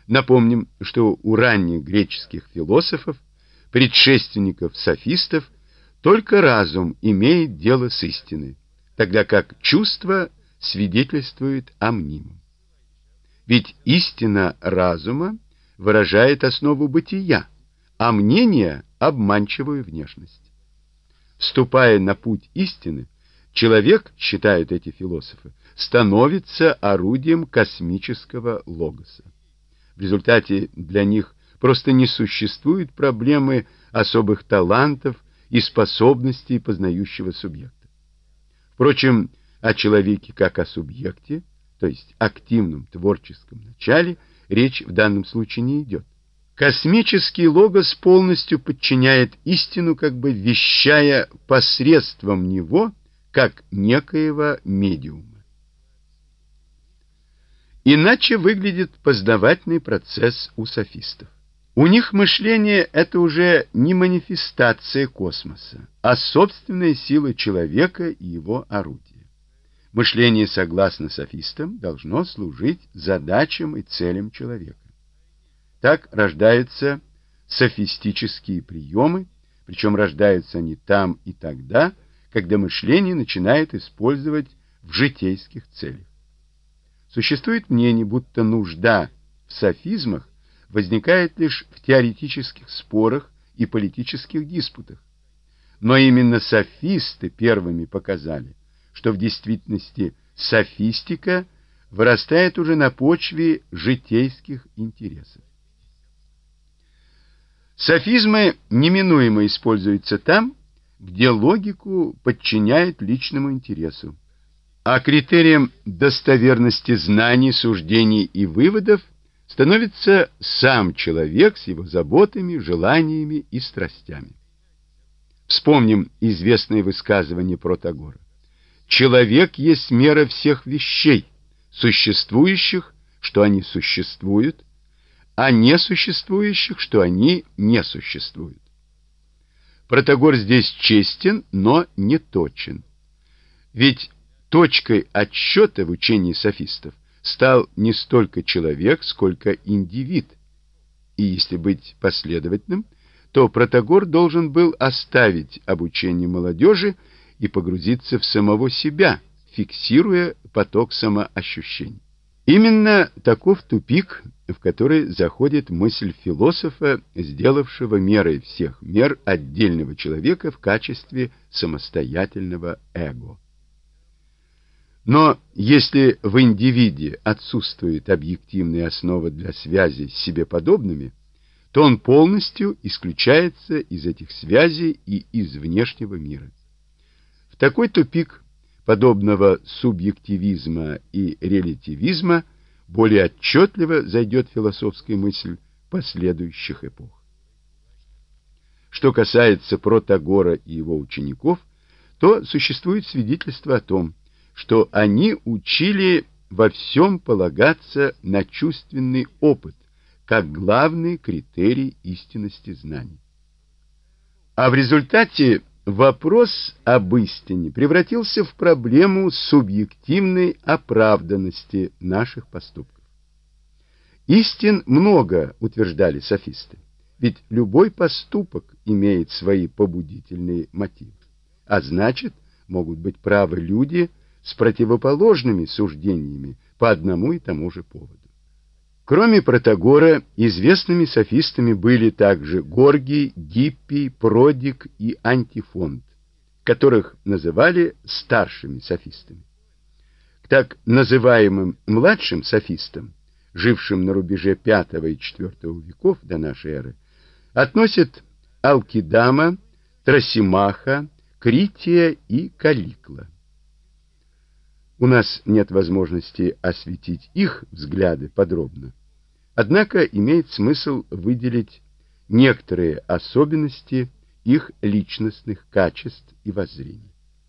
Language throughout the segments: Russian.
Напомним, что у ранних греческих философов, предшественников софистов, только разум имеет дело с истиной, тогда как чувство свидетельствует о мнимом. Ведь истина разума выражает основу бытия, а мнение — обманчивую внешность. Вступая на путь истины, человек, считают эти философы, становится орудием космического логоса. В результате для них просто не существует проблемы особых талантов и способностей познающего субъекта. Впрочем, о человеке как о субъекте, то есть активном творческом начале, речь в данном случае не идет. Космический логос полностью подчиняет истину, как бы вещая посредством него, как некоего медиума. Иначе выглядит познавательный процесс у софистов. У них мышление — это уже не манифестация космоса, а собственная сила человека и его орудие. Мышление, согласно софистам, должно служить задачам и целям человека. Так рождаются софистические приемы, причем рождаются они там и тогда, когда мышление начинает использовать в житейских целях. Существует мнение, будто нужда в софизмах возникает лишь в теоретических спорах и политических диспутах. Но именно софисты первыми показали, что в действительности софистика вырастает уже на почве житейских интересов. Софизмы неминуемо используются там, где логику подчиняют личному интересу, а критерием достоверности знаний, суждений и выводов становится сам человек с его заботами, желаниями и страстями. Вспомним известное высказывание Протагора: «Человек есть мера всех вещей, существующих, что они существуют, а несуществующих, что они не существуют». Протагор здесь честен, но не точен. Ведь точкой отсчета в учении софистов стал не столько человек, сколько индивид. И если быть последовательным, то Протагор должен был оставить обучение молодежи и погрузиться в самого себя, фиксируя поток самоощущений. Именно таков тупик, в который заходит мысль философа, сделавшего мерой всех мер отдельного человека в качестве самостоятельного эго. Но если в индивиде отсутствует объективная основа для связи с себе подобными, то он полностью исключается из этих связей и из внешнего мира. В такой тупик подобного субъективизма и релятивизма более отчетливо зайдет философская мысль последующих эпох. Что касается Протагора и его учеников, то существует свидетельство о том, что они учили во всем полагаться на чувственный опыт, как главный критерий истинности знаний. А в результате вопрос об истине превратился в проблему субъективной оправданности наших поступков. Истин много, утверждали софисты, ведь любой поступок имеет свои побудительные мотивы, а значит, могут быть правы люди с противоположными суждениями по одному и тому же поводу. Кроме Протагора, известными софистами были также Горгий, Гиппий, Продик и Антифонт, которых называли старшими софистами. К так называемым младшим софистам, жившим на рубеже V и IV веков до нашей эры, относят Алкидама, Трасимаха, Крития и Калликла. У нас нет возможности осветить их взгляды подробно, однако имеет смысл выделить некоторые особенности их личностных качеств и воззрений.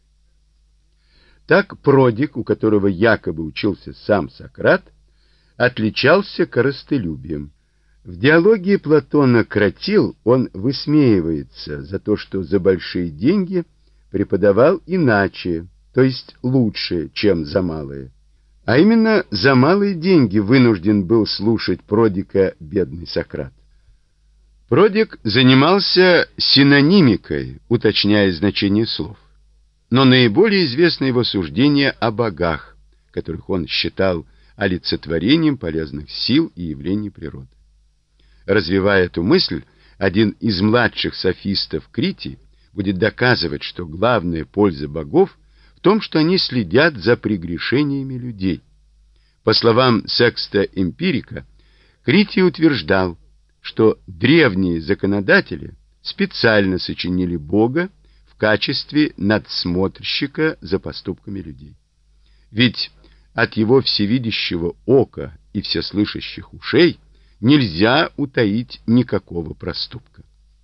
Так Продик, у которого якобы учился сам Сократ, отличался корыстолюбием. В диалоге Платона «Кратил» он высмеивается за то, что за большие деньги преподавал иначе, то есть лучше, чем за малые. А именно за малые деньги вынужден был слушать Продика бедный Сократ. Продик занимался синонимикой, уточняя значение слов. Но наиболее известно его суждение о богах, которых он считал олицетворением полезных сил и явлений природы. Развивая эту мысль, один из младших софистов Критий будет доказывать, что главная польза богов в том, что они следят за прегрешениями людей. По словам Секста Эмпирика, Критий утверждал, что древние законодатели специально сочинили Бога в качестве надсмотрщика за поступками людей. Ведь от его всевидящего ока и всеслышащих ушей нельзя утаить никакого проступка.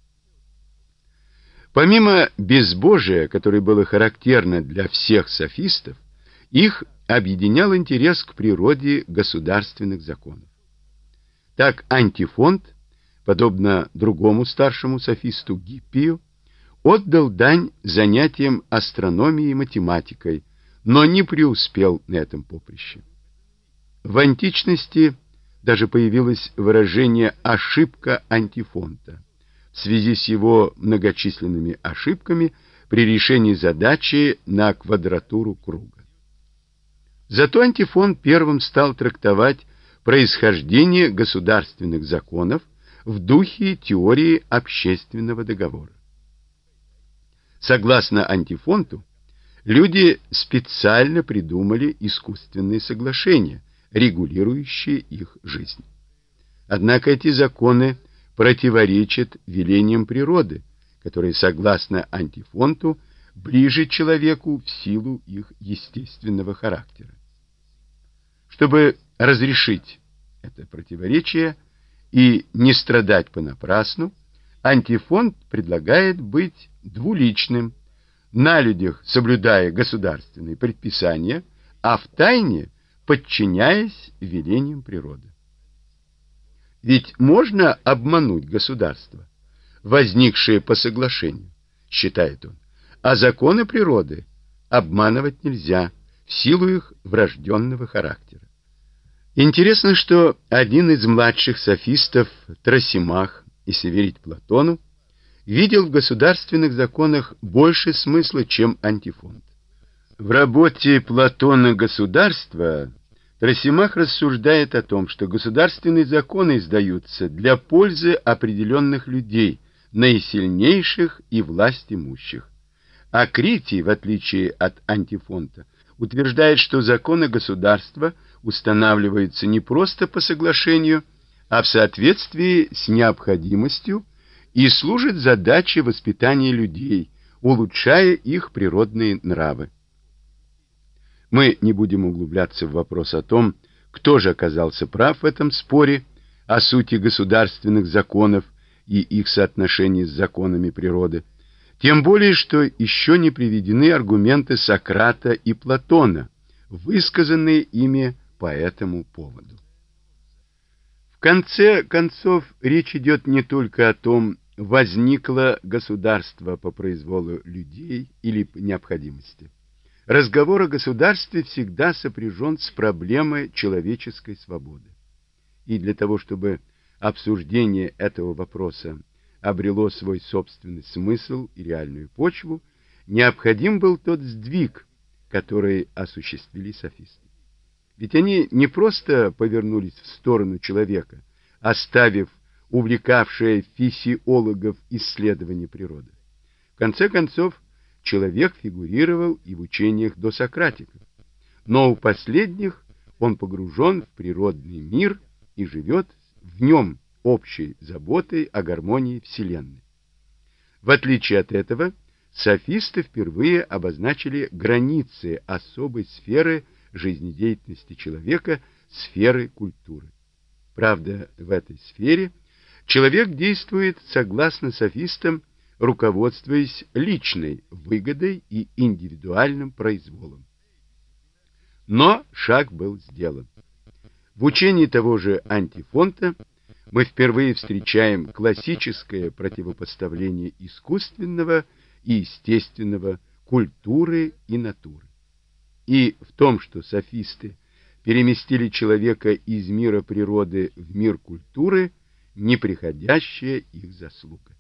Помимо безбожия, которое было характерно для всех софистов, их объединял интерес к природе государственных законов. Так Антифонт, подобно другому старшему софисту Гиппию, отдал дань занятиям астрономией и математикой, но не преуспел на этом поприще. В античности даже появилось выражение «ошибка Антифонта» в связи с его многочисленными ошибками при решении задачи на квадратуру круга. Зато Антифон первым стал трактовать происхождение государственных законов в духе теории общественного договора. Согласно Антифонту, люди специально придумали искусственные соглашения, регулирующие их жизнь. Однако эти законы противоречат велениям природы, которые, согласно Антифонту, ближе человеку в силу их естественного характера. Чтобы разрешить это противоречие и не страдать понапрасну, Антифонт предлагает быть двуличным, на людях соблюдая государственные предписания, а в тайне подчиняясь велениям природы. Ведь можно обмануть государство, возникшее по соглашению, считает он, а законы природы обманывать нельзя в силу их врожденного характера. Интересно, что один из младших софистов, Тросимах, если верить Платону, видел в государственных законах больше смысла, чем Антифонт. В работе Платона «Государство» Тросимах рассуждает о том, что государственные законы издаются для пользы определенных людей, наисильнейших и властимущих. А Критий, в отличие от Антифонта, утверждает, что законы государства устанавливаются не просто по соглашению, а в соответствии с необходимостью и служат задаче воспитания людей, улучшая их природные нравы. Мы не будем углубляться в вопрос о том, кто же оказался прав в этом споре о сути государственных законов и их соотношении с законами природы, тем более, что еще не приведены аргументы Сократа и Платона, высказанные ими по этому поводу. В конце концов, речь идет не только о том, возникло государство по произволу людей или по необходимости. Разговор о государстве всегда сопряжен с проблемой человеческой свободы. И для того, чтобы обсуждение этого вопроса обрело свой собственный смысл и реальную почву, необходим был тот сдвиг, который осуществили софисты. Ведь они не просто повернулись в сторону человека, оставив увлекавшее физиологов исследование природы. В конце концов, человек фигурировал и в учениях досократиков, но у последних он погружен в природный мир и живет в нем общей заботой о гармонии Вселенной. В отличие от этого, софисты впервые обозначили границы особой сферы жизнедеятельности человека, сферы культуры. Правда, в этой сфере человек действует, согласно софистам, руководствуясь личной выгодой и индивидуальным произволом. Но шаг был сделан. В учении того же Антифонта мы впервые встречаем классическое противопоставление искусственного и естественного, культуры и натуры. И в том, что софисты переместили человека из мира природы в мир культуры, неприходящая их заслуга.